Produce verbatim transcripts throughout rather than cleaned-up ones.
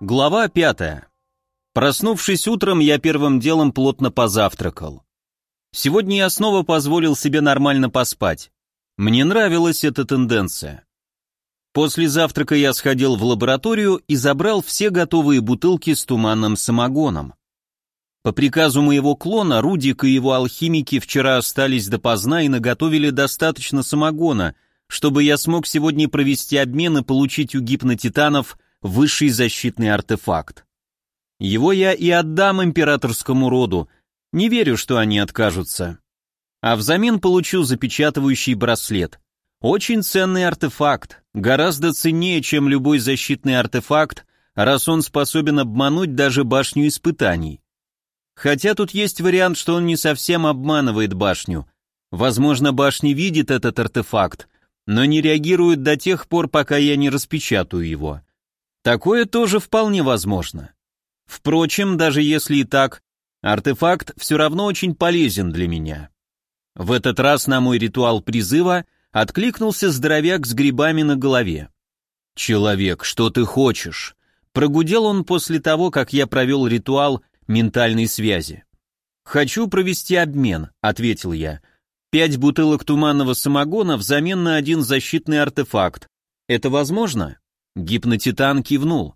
Глава пятая. Проснувшись утром, я первым делом плотно позавтракал. Сегодня я снова позволил себе нормально поспать. Мне нравилась эта тенденция. После завтрака я сходил в лабораторию и забрал все готовые бутылки с туманным самогоном. По приказу моего клона, Рудик и его алхимики вчера остались допоздна и наготовили достаточно самогона, чтобы я смог сегодня провести обмен и получить у гипнотитанов высший защитный артефакт. Его я и отдам императорскому роду, не верю, что они откажутся. А взамен получу запечатывающий браслет. Очень ценный артефакт, гораздо ценнее, чем любой защитный артефакт, раз он способен обмануть даже башню испытаний. Хотя тут есть вариант, что он не совсем обманывает башню. Возможно, башня видит этот артефакт, но не реагирует до тех пор, пока я не распечатаю его. Такое тоже вполне возможно. Впрочем, даже если и так, артефакт все равно очень полезен для меня. В этот раз на мой ритуал призыва откликнулся здоровяк с грибами на голове. «Человек, что ты хочешь?» Прогудел он после того, как я провел ритуал ментальной связи. «Хочу провести обмен», — ответил я. «Пять бутылок туманного самогона взамен на один защитный артефакт. Это возможно?» Гипнотитан кивнул.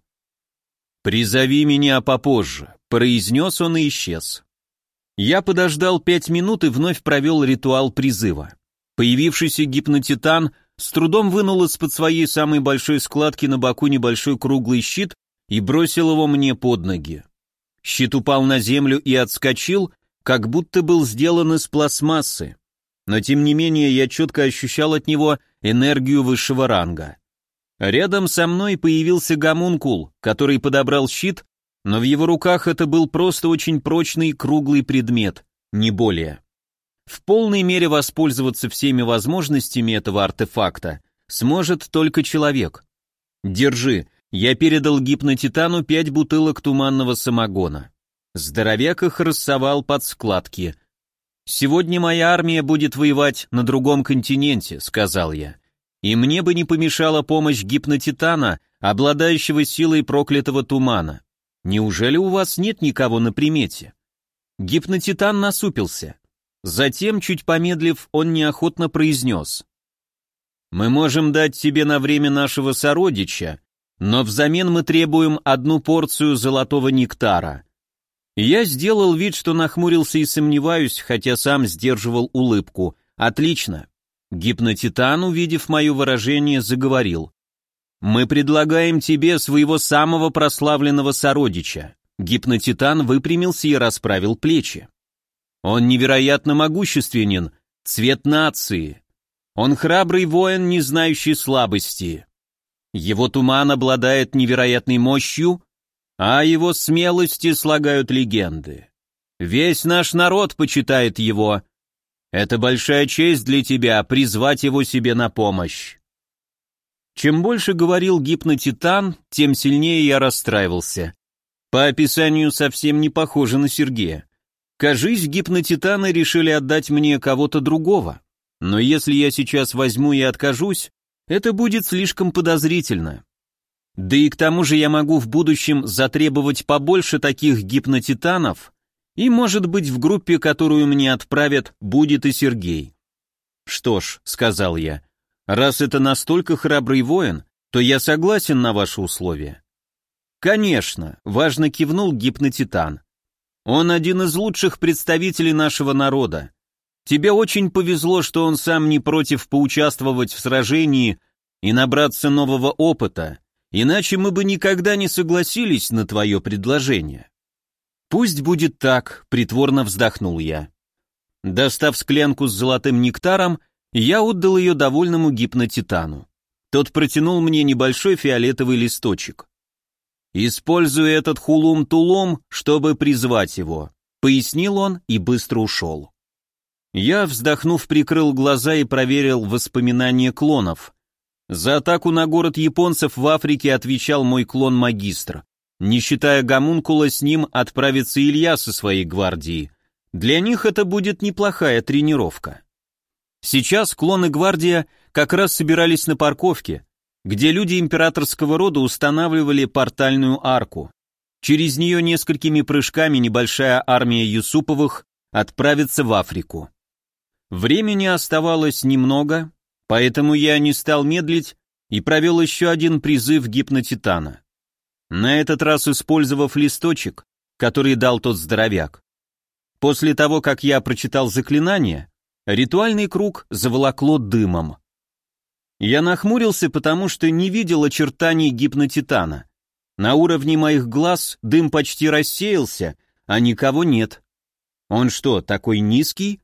«Призови меня попозже», — произнес он и исчез. Я подождал пять минут и вновь провел ритуал призыва. Появившийся гипнотитан с трудом вынул из-под своей самой большой складки на боку небольшой круглый щит и бросил его мне под ноги. Щит упал на землю и отскочил, как будто был сделан из пластмассы. Но тем не менее я четко ощущал от него энергию высшего ранга. Рядом со мной появился гомункул, который подобрал щит, но в его руках это был просто очень прочный круглый предмет, не более. В полной мере воспользоваться всеми возможностями этого артефакта сможет только человек. Держи, я передал гипнотитану пять бутылок туманного самогона. Здоровяк их рассовал под складки. «Сегодня моя армия будет воевать на другом континенте», — сказал я. «И мне бы не помешала помощь гипнотитана, обладающего силой проклятого тумана. Неужели у вас нет никого на примете?» Гипнотитан насупился. Затем, чуть помедлив, он неохотно произнес: «Мы можем дать тебе на время нашего сородича, но взамен мы требуем одну порцию золотого нектара». Я сделал вид, что нахмурился и сомневаюсь, хотя сам сдерживал улыбку. «Отлично». Гипнотитан, увидев мое выражение, заговорил: «Мы предлагаем тебе своего самого прославленного сородича». Гипнотитан выпрямился и расправил плечи. «Он невероятно могущественен, цвет нации. Он храбрый воин, не знающий слабости. Его туман обладает невероятной мощью, а о его смелости слагают легенды. Весь наш народ почитает его. Это большая честь для тебя призвать его себе на помощь». Чем больше говорил гипнотитан, тем сильнее я расстраивался. По описанию совсем не похоже на Сергея. Кажись, гипнотитаны решили отдать мне кого-то другого. Но если я сейчас возьму и откажусь, это будет слишком подозрительно. Да и к тому же я могу в будущем затребовать побольше таких гипнотитанов, и, может быть, в группе, которую мне отправят, будет и Сергей. «Что ж», — сказал я, — «раз это настолько храбрый воин, то я согласен на ваши условия». «Конечно», — важно кивнул гипнотитан. «Он один из лучших представителей нашего народа. Тебе очень повезло, что он сам не против поучаствовать в сражении и набраться нового опыта, иначе мы бы никогда не согласились на твое предложение». «Пусть будет так», — притворно вздохнул я. Достав склянку с золотым нектаром, я отдал ее довольному гипнотитану. Тот протянул мне небольшой фиолетовый листочек. «Используй этот хулум-тулум, чтобы призвать его», — пояснил он и быстро ушел. Я, вздохнув, прикрыл глаза и проверил воспоминания клонов. За атаку на город японцев в Африке отвечал мой клон-магистр. Не считая гомункула, с ним отправится Илья со своей гвардией. Для них это будет неплохая тренировка. Сейчас клон и гвардия как раз собирались на парковке. где люди императорского рода устанавливали портальную арку. Через нее несколькими прыжками небольшая армия Юсуповых отправится в Африку. Времени оставалось немного, поэтому я не стал медлить и провел еще один призыв гипнотитана. На этот раз использовав листочек, который дал тот здоровяк. После того, как я прочитал заклинание, ритуальный круг заволокло дымом. Я нахмурился, потому что не видел очертаний гипнотитана. На уровне моих глаз дым почти рассеялся, а никого нет. Он что, такой низкий?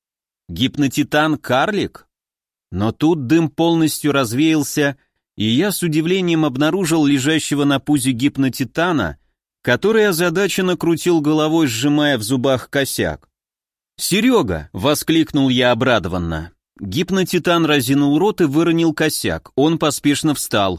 Гипнотитан-карлик? Но тут дым полностью развеялся, и я с удивлением обнаружил лежащего на пузе гипнотитана, который озадаченно крутил головой, сжимая в зубах косяк. «Серега!» — воскликнул я обрадованно. Гипнотитан разинул рот и выронил косяк, он поспешно встал.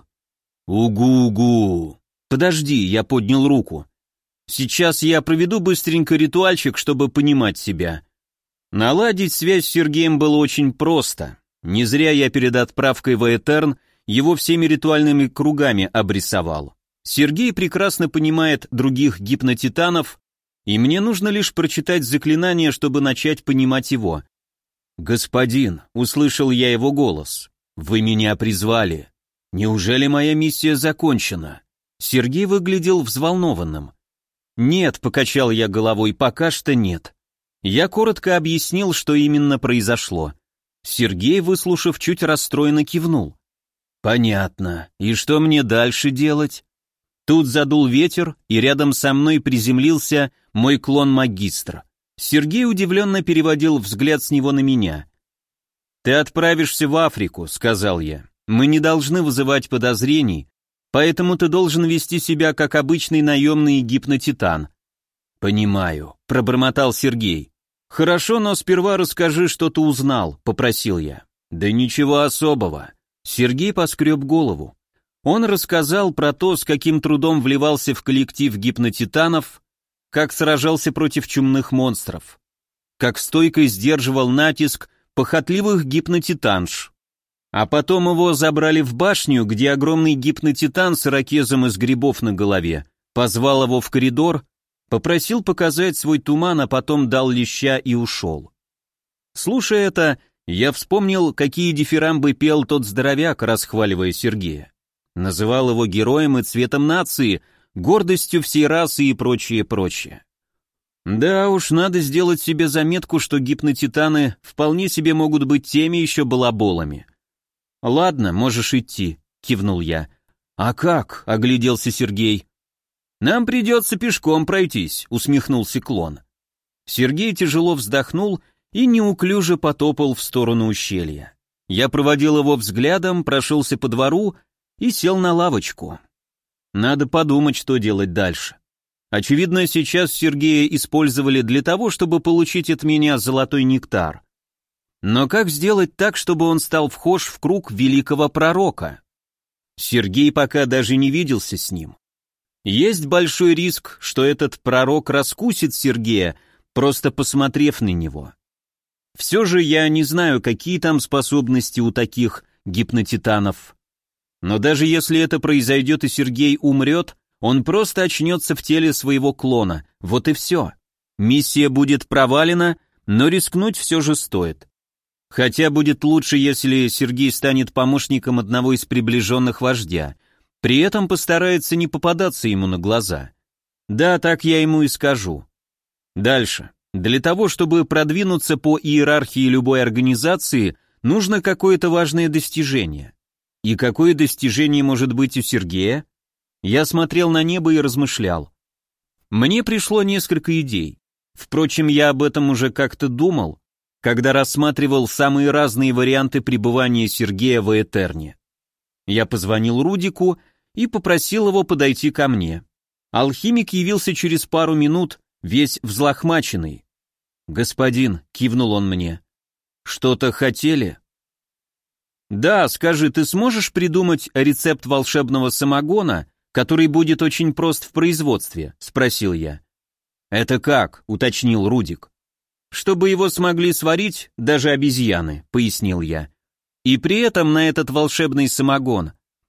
«Угу-угу!» «Подожди», — я поднял руку. «Сейчас я проведу быстренько ритуальчик, чтобы понимать себя». Наладить связь с Сергеем было очень просто. Не зря я перед отправкой в Этерн его всеми ритуальными кругами обрисовал. Сергей прекрасно понимает других гипнотитанов, и мне нужно лишь прочитать заклинание, чтобы начать понимать его. «Господин», — услышал я его голос, — «вы меня призвали. Неужели моя миссия закончена?» Сергей выглядел взволнованным. «Нет», — покачал я головой, — «пока что нет». Я коротко объяснил, что именно произошло. Сергей, выслушав, чуть расстроенно кивнул. «Понятно. И что мне дальше делать?» Тут задул ветер, и рядом со мной приземлился мой клон-магистр. Сергей удивленно переводил взгляд с него на меня. «Ты отправишься в Африку», — сказал я. «Мы не должны вызывать подозрений, поэтому ты должен вести себя как обычный наемный гипнотитан». «Понимаю», — пробормотал Сергей. «Хорошо, но сперва расскажи, что ты узнал», — попросил я. «Да ничего особого». Сергей поскреб голову. Он рассказал про то, с каким трудом вливался в коллектив гипнотитанов, как сражался против чумных монстров, как стойко сдерживал натиск похотливых гипнотитанш. А потом его забрали в башню, где огромный гипнотитан с ирокезом из грибов на голове позвал его в коридор, попросил показать свой туман, а потом дал леща и ушел. Слушая это, я вспомнил, какие дифирамбы пел тот здоровяк, расхваливая Сергея. Называл его героем и цветом нации, гордостью всей расы и прочее, прочее. Да уж, надо сделать себе заметку, что гипнотитаны вполне себе могут быть теми еще балаболами. «Ладно, можешь идти», — кивнул я. «А как?» — огляделся Сергей. «Нам придется пешком пройтись», — усмехнулся клон. Сергей тяжело вздохнул и неуклюже потопал в сторону ущелья. Я проводил его взглядом, прошелся по двору и сел на лавочку. Надо подумать, что делать дальше. Очевидно, сейчас Сергея использовали для того, чтобы получить от меня золотой нектар. Но как сделать так, чтобы он стал вхож в круг великого пророка? Сергей пока даже не виделся с ним. Есть большой риск, что этот пророк раскусит Сергея, просто посмотрев на него. Все же я не знаю, какие там способности у таких гипнотитанов. Но даже если это произойдет и Сергей умрет, он просто очнется в теле своего клона, вот и все. Миссия будет провалена, но рискнуть все же стоит. Хотя будет лучше, если Сергей станет помощником одного из приближенных вождя, при этом постарается не попадаться ему на глаза. Да, так я ему и скажу. Дальше. Для того, чтобы продвинуться по иерархии любой организации, нужно какое-то важное достижение. И какое достижение может быть у Сергея? Я смотрел на небо и размышлял. Мне пришло несколько идей. Впрочем, я об этом уже как-то думал, когда рассматривал самые разные варианты пребывания Сергея в Этерне. Я позвонил Рудику и попросил его подойти ко мне. Алхимик явился через пару минут, весь взлохмаченный. «Господин», — кивнул он мне, — «что-то хотели?» «Да, скажи, ты сможешь придумать рецепт волшебного самогона, который будет очень прост в производстве?» — спросил я. «Это как?» — уточнил Рудик. «Чтобы его смогли сварить даже обезьяны», — пояснил я. «И при этом на этот волшебный самогон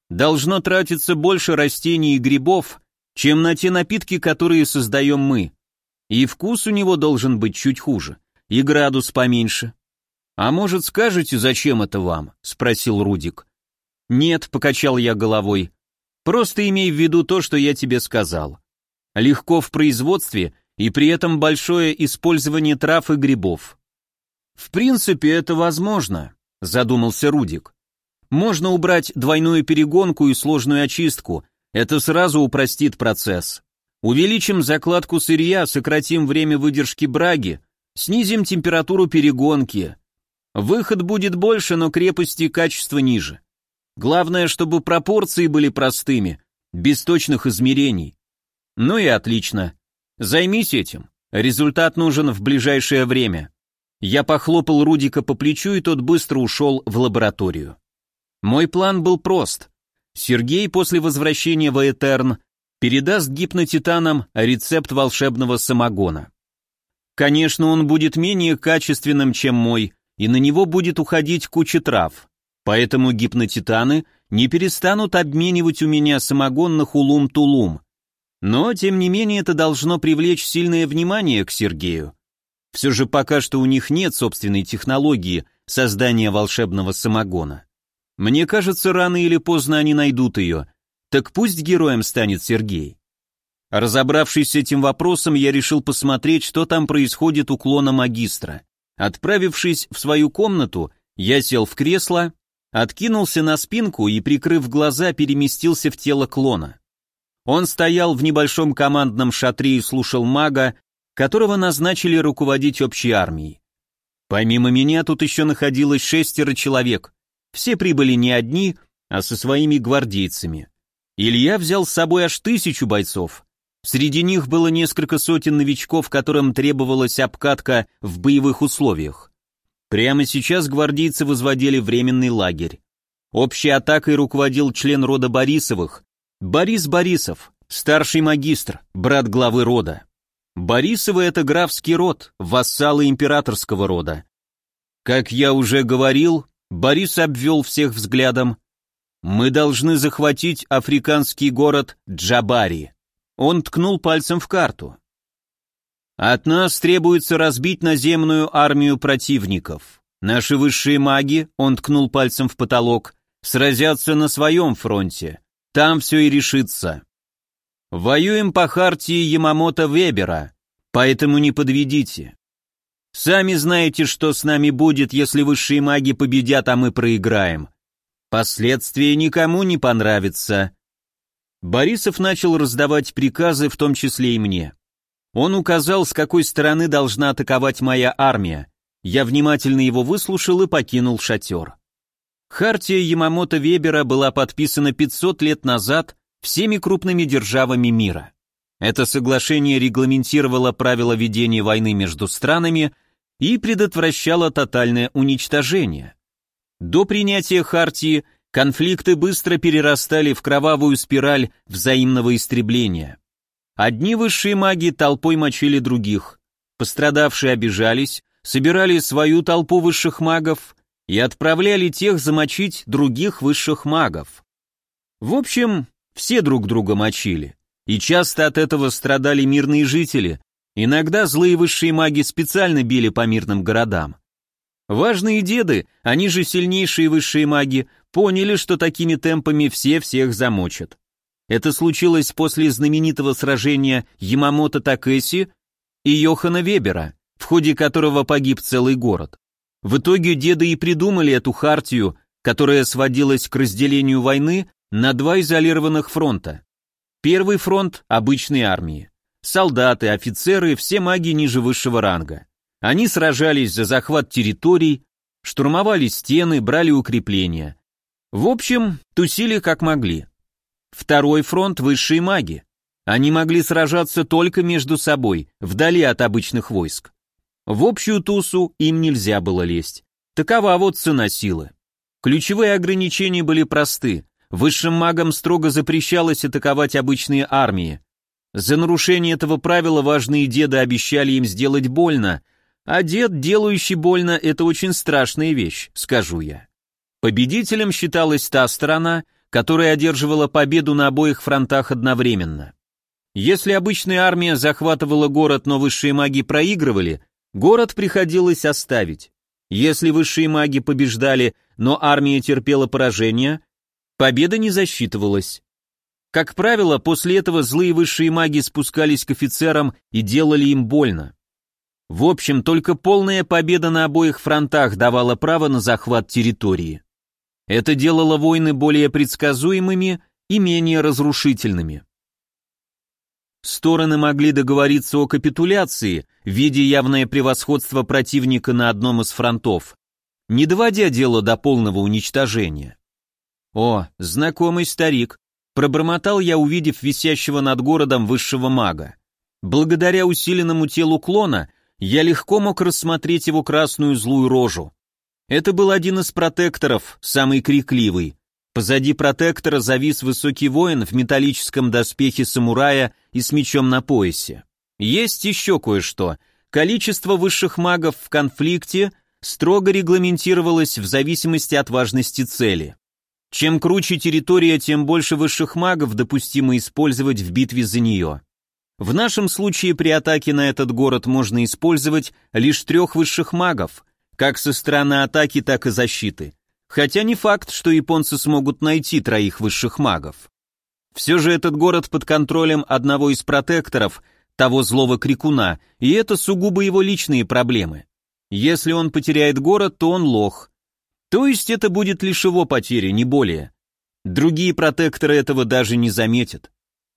должно тратиться больше растений и грибов, чем на те напитки, которые создаем мы. И вкус у него должен быть чуть хуже, и градус поменьше. «А может, скажете, зачем это вам?» — спросил Рудик. «Нет», — покачал я головой, — «просто имей в виду то, что я тебе сказал. Легко в производстве и при этом большое использование трав и грибов». «В принципе, это возможно», — задумался Рудик. «Можно убрать двойную перегонку и сложную очистку, это сразу упростит процесс. Увеличим закладку сырья, сократим время выдержки браги, снизим температуру перегонки. Выход будет больше, но крепость и качество ниже. Главное, чтобы пропорции были простыми, без точных измерений. Ну и отлично. Займись этим. Результат нужен в ближайшее время». Я похлопал Рудика по плечу, и тот быстро ушел в лабораторию. Мой план был прост. Сергей после возвращения в Этерн передаст гипнотитанам рецепт волшебного самогона. Конечно, он будет менее качественным, чем мой, и на него будет уходить куча трав. Поэтому гипнотитаны не перестанут обменивать у меня самогон на хулум-тулум. Но, тем не менее, это должно привлечь сильное внимание к Сергею. Все же пока что у них нет собственной технологии создания волшебного самогона. Мне кажется, рано или поздно они найдут ее, так пусть героем станет Сергей. Разобравшись с этим вопросом, я решил посмотреть, что там происходит у клона магистра. Отправившись в свою комнату, я сел в кресло, откинулся на спинку и, прикрыв глаза, переместился в тело клона. Он стоял в небольшом командном шатре и слушал мага, которого назначили руководить общей армией. Помимо меня тут еще находилось шестеро человек. Все прибыли не одни, а со своими гвардейцами. Илья взял с собой аж тысячу бойцов. Среди них было несколько сотен новичков, которым требовалась обкатка в боевых условиях. Прямо сейчас гвардейцы возводили временный лагерь. Общей атакой руководил член рода Борисовых, Борис Борисов, старший магистр, брат главы рода. Борисовы — это графский род, вассалы императорского рода. Как я уже говорил, Борис обвел всех взглядом. «Мы должны захватить африканский город Джабари». Он ткнул пальцем в карту. «От нас требуется разбить наземную армию противников. Наши высшие маги», он ткнул пальцем в потолок, «сразятся на своем фронте. Там все и решится. Воюем по хартии Ямамото-Вебера, поэтому не подведите. Сами знаете, что с нами будет, если высшие маги победят, а мы проиграем. Последствия никому не понравятся». Борисов начал раздавать приказы, в том числе и мне. Он указал, с какой стороны должна атаковать моя армия. Я внимательно его выслушал и покинул шатер. Хартия Ямамото-Вебера была подписана пятьсот лет назад всеми крупными державами мира. Это соглашение регламентировало правила ведения войны между странами и предотвращало тотальное уничтожение. До принятия Хартии конфликты быстро перерастали в кровавую спираль взаимного истребления. Одни высшие маги толпой мочили других, пострадавшие обижались, собирали свою толпу высших магов и отправляли тех замочить других высших магов. В общем, все друг друга мочили, и часто от этого страдали мирные жители, иногда злые высшие маги специально били по мирным городам. Важные деды, они же сильнейшие высшие маги, поняли, что такими темпами все всех замочат. Это случилось после знаменитого сражения Ямамото Такэси и Йохана Вебера, в ходе которого погиб целый город. В итоге деды и придумали эту хартию, которая сводилась к разделению войны на два изолированных фронта. Первый фронт – обычные армии. Солдаты, офицеры, все маги ниже высшего ранга. Они сражались за захват территорий, штурмовали стены, брали укрепления. В общем, тусили как могли. Второй фронт – высшие маги. Они могли сражаться только между собой, вдали от обычных войск. В общую тусу им нельзя было лезть. Такова вот цена силы. Ключевые ограничения были просты. Высшим магам строго запрещалось атаковать обычные армии. За нарушение этого правила важные деды обещали им сделать больно, а дед, делающий больно, это очень страшная вещь, скажу я. Победителем считалась та сторона, которая одерживала победу на обоих фронтах одновременно. Если обычная армия захватывала город, но высшие маги проигрывали, город приходилось оставить. Если высшие маги побеждали, но армия терпела поражение, победа не засчитывалась. Как правило, после этого злые высшие маги спускались к офицерам и делали им больно. В общем, только полная победа на обоих фронтах давала право на захват территории. Это делало войны более предсказуемыми и менее разрушительными. Стороны могли договориться о капитуляции, видя явное превосходство противника на одном из фронтов, не доводя дело до полного уничтожения. О, знакомый старик, пробормотал я, увидев висящего над городом высшего мага. Благодаря усиленному телу клона я легко мог рассмотреть его красную злую рожу. Это был один из протекторов, самый крикливый. Позади протектора завис высокий воин в металлическом доспехе самурая и с мечом на поясе. Есть еще кое-что. Количество высших магов в конфликте строго регламентировалось в зависимости от важности цели. Чем круче территория, тем больше высших магов допустимо использовать в битве за нее. В нашем случае при атаке на этот город можно использовать лишь трех высших магов, как со стороны атаки, так и защиты. Хотя не факт, что японцы смогут найти троих высших магов. Все же этот город под контролем одного из протекторов, того злого крикуна, и это сугубо его личные проблемы. Если он потеряет город, то он лох. То есть это будет лишь его потеря, не более. Другие протекторы этого даже не заметят.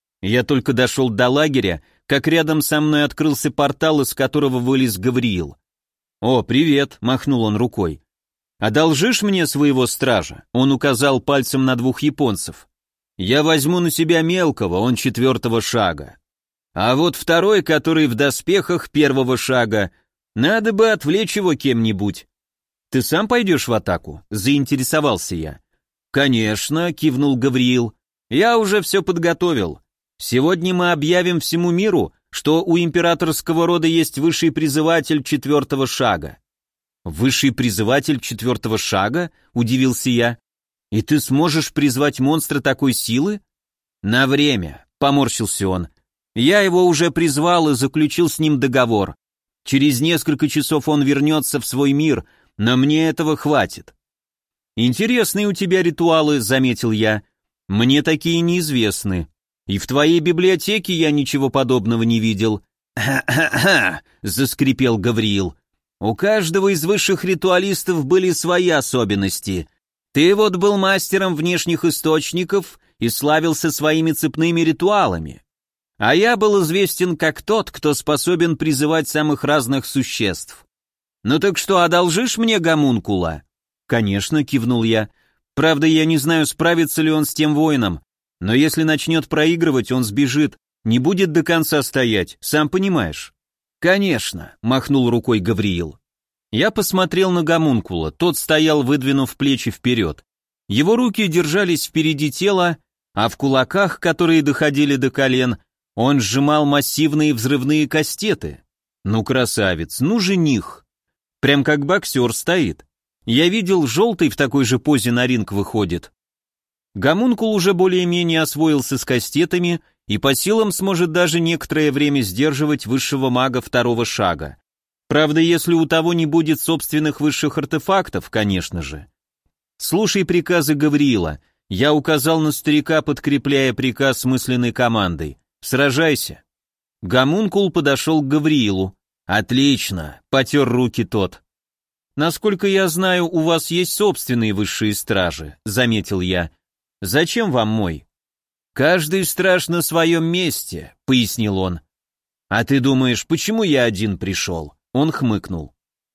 Я только дошел до лагеря, как рядом со мной открылся портал, из которого вылез Гавриил. «О, привет», — махнул он рукой. «Одолжишь мне своего стража?» Он указал пальцем на двух японцев. «Я возьму на себя мелкого, он четвертого шага. А вот второй, который в доспехах первого шага, надо бы отвлечь его кем-нибудь». «Ты сам пойдешь в атаку?» — заинтересовался я. «Конечно», — кивнул Гавриил. «Я уже все подготовил. Сегодня мы объявим всему миру, что у императорского рода есть высший призыватель четвертого шага». «Высший призыватель четвертого шага?» — удивился я. «И ты сможешь призвать монстра такой силы?» «На время», — поморщился он. «Я его уже призвал и заключил с ним договор. Через несколько часов он вернется в свой мир, но мне этого хватит». «Интересные у тебя ритуалы», — заметил я. «Мне такие неизвестны. И в твоей библиотеке я ничего подобного не видел». «Ха-ха-ха», — заскрипел Гавриил. «У каждого из высших ритуалистов были свои особенности. Ты вот был мастером внешних источников и славился своими цепными ритуалами. А я был известен как тот, кто способен призывать самых разных существ. Ну так что, одолжишь мне гомункула?» «Конечно», — кивнул я. «Правда, я не знаю, справится ли он с тем воином, но если начнет проигрывать, он сбежит, не будет до конца стоять, сам понимаешь». «Конечно», — махнул рукой Гавриил. Я посмотрел на гомункула, тот стоял, выдвинув плечи вперед. Его руки держались впереди тела, а в кулаках, которые доходили до колен, он сжимал массивные взрывные кастеты. Ну, красавец, ну, жених. Прям как боксер стоит. Я видел, желтый в такой же позе на ринг выходит. Гомункул уже более-менее освоился с кастетами и по силам сможет даже некоторое время сдерживать высшего мага второго шага. Правда, если у того не будет собственных высших артефактов, конечно же. «Слушай приказы Гавриила», я указал на старика, подкрепляя приказ мысленной командой. «Сражайся». Гомункул подошел к Гавриилу. «Отлично», — потер руки тот. «Насколько я знаю, у вас есть собственные высшие стражи», — заметил я. «Зачем вам мой?» «Каждый страж на своем месте», — пояснил он. «А ты думаешь, почему я один пришел?» Он хмыкнул.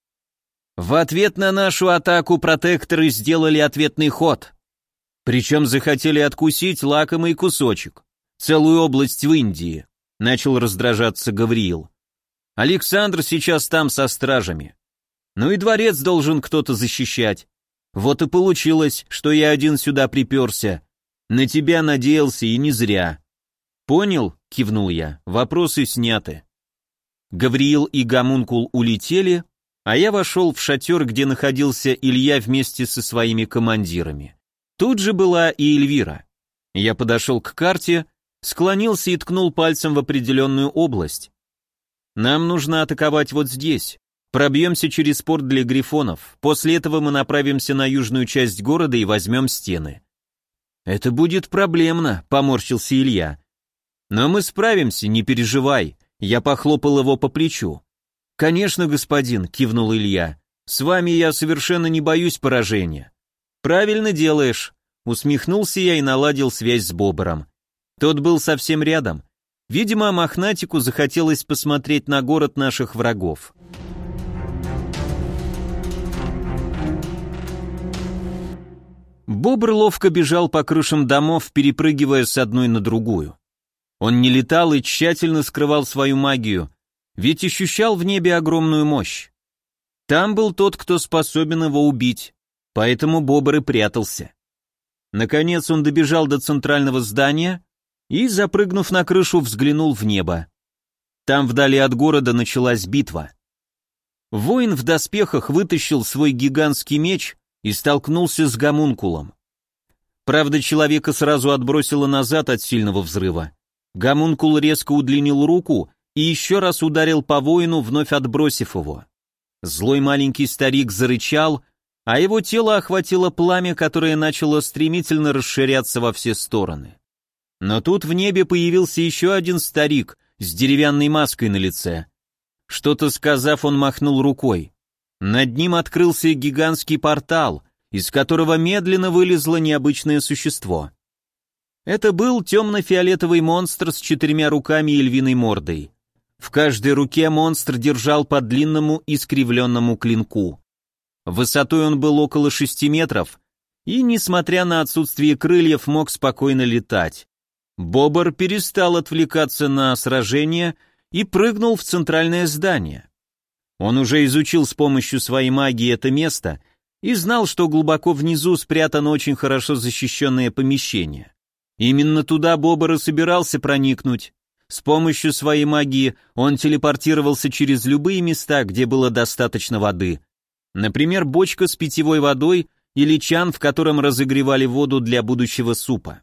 «В ответ на нашу атаку протекторы сделали ответный ход. Причем захотели откусить лакомый кусочек, целую область в Индии», — начал раздражаться Гавриил. «Александр сейчас там со стражами. Ну и дворец должен кто-то защищать. Вот и получилось, что я один сюда приперся. На тебя надеялся и не зря». «Понял?» — кивнул я. «Вопросы сняты». Гавриил и гомункул улетели, а я вошел в шатер, где находился Илья вместе со своими командирами. Тут же была и Эльвира. Я подошел к карте, склонился и ткнул пальцем в определенную область. Нам нужно атаковать вот здесь. Пробьемся через порт для грифонов. После этого мы направимся на южную часть города и возьмем стены. Это будет проблемно, поморщился Илья. Но мы справимся, не переживай. Я похлопал его по плечу. Конечно, господин, кивнул Илья. С вами я совершенно не боюсь поражения. Правильно делаешь. Усмехнулся я и наладил связь с Бобром. Тот был совсем рядом. Видимо, мохнатику захотелось посмотреть на город наших врагов. Бобр ловко бежал по крышам домов, перепрыгивая с одной на другую. Он не летал и тщательно скрывал свою магию, ведь ощущал в небе огромную мощь. Там был тот, кто способен его убить, поэтому Бобр и прятался. Наконец он добежал до центрального здания и, запрыгнув на крышу, взглянул в небо. Там вдали от города началась битва. Воин в доспехах вытащил свой гигантский меч и столкнулся с гомункулом. Правда, человека сразу отбросило назад от сильного взрыва. Гомункул резко удлинил руку и еще раз ударил по воину, вновь отбросив его. Злой маленький старик зарычал, а его тело охватило пламя, которое начало стремительно расширяться во все стороны. Но тут в небе появился еще один старик с деревянной маской на лице. Что-то сказав, он махнул рукой. Над ним открылся гигантский портал, из которого медленно вылезло необычное существо. Это был темно-фиолетовый монстр с четырьмя руками и львиной мордой. В каждой руке монстр держал по длинному искривленному клинку. Высотой он был около шести метров и, несмотря на отсутствие крыльев, мог спокойно летать. Бобр перестал отвлекаться на сражение и прыгнул в центральное здание. Он уже изучил с помощью своей магии это место и знал, что глубоко внизу спрятано очень хорошо защищенное помещение. Именно туда Бобр и собирался проникнуть. С помощью своей магии он телепортировался через любые места, где было достаточно воды. Например, бочка с питьевой водой или чан, в котором разогревали воду для будущего супа.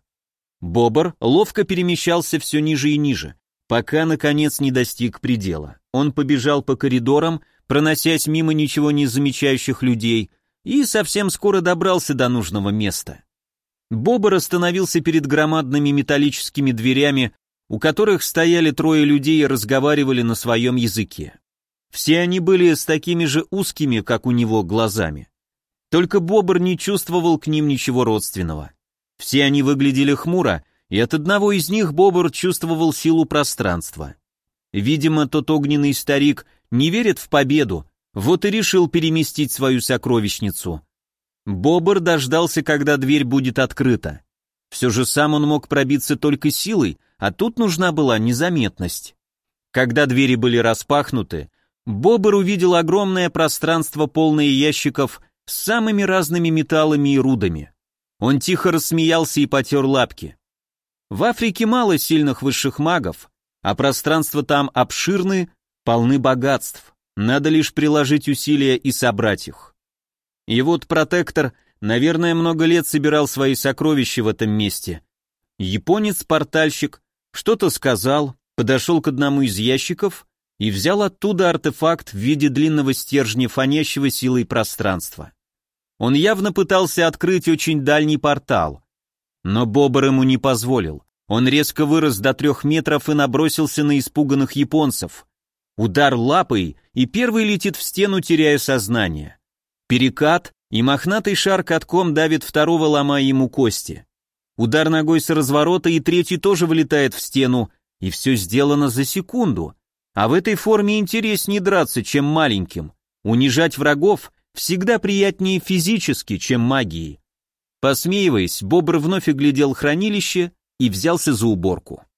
Бобр ловко перемещался все ниже и ниже, пока, наконец, не достиг предела. Он побежал по коридорам, проносясь мимо ничего не замечающих людей, и совсем скоро добрался до нужного места. Бобр остановился перед громадными металлическими дверями, у которых стояли трое людей и разговаривали на своем языке. Все они были с такими же узкими, как у него, глазами. Только Бобр не чувствовал к ним ничего родственного. Все они выглядели хмуро, и от одного из них Бобр чувствовал силу пространства. Видимо, тот огненный старик не верит в победу, вот и решил переместить свою сокровищницу. Бобр дождался, когда дверь будет открыта. Все же сам он мог пробиться только силой, а тут нужна была незаметность. Когда двери были распахнуты, Бобр увидел огромное пространство, полное ящиков с самыми разными металлами и рудами. Он тихо рассмеялся и потер лапки. В Африке мало сильных высших магов, а пространства там обширны, полны богатств. Надо лишь приложить усилия и собрать их. И вот протектор, наверное, много лет собирал свои сокровища в этом месте. Японец-портальщик что-то сказал, подошел к одному из ящиков и взял оттуда артефакт в виде длинного стержня, фонящего силой пространства. Он явно пытался открыть очень дальний портал. Но Бобр ему не позволил. Он резко вырос до трех метров и набросился на испуганных японцев. Удар лапой, и первый летит в стену, теряя сознание. Перекат, и мохнатый шар катком давит второго, ломая ему кости. Удар ногой с разворота, и третий тоже влетает в стену, и все сделано за секунду. А в этой форме интереснее драться, чем маленьким. Унижать врагов всегда приятнее физически, чем магией. Посмеиваясь, Бобр вновь оглядел хранилище и взялся за уборку.